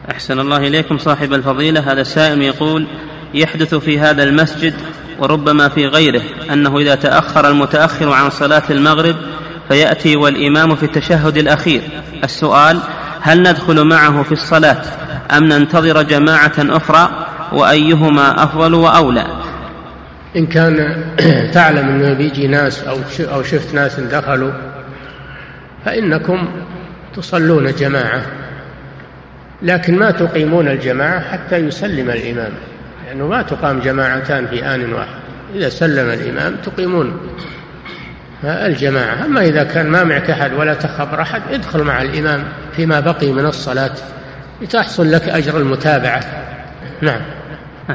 أحسن الله إليكم صاحب الفضيلة. هذا سائل يقول: يحدث في هذا المسجد وربما في غيره أنه إذا تأخر المتأخر عن صلاة المغرب فيأتي والإمام في التشهد الأخير، السؤال: هل ندخل معه في الصلاة أم ننتظر جماعة أخرى، وأيهما أفضل وأولى؟ إن كان تعلم أنه بيجي ناس أو شفت ناس دخلوا فإنكم تصلون جماعة، لكن ما تقيمون الجماعة حتى يسلم الإمام، لأنه ما تقام جماعتان في آن واحد. إذا سلم الإمام تقيمون الجماعة. أما إذا كان ما معك أحد ولا تخبر أحد، ادخل مع الإمام فيما بقي من الصلاة لتحصل لك أجر المتابعة. نعم.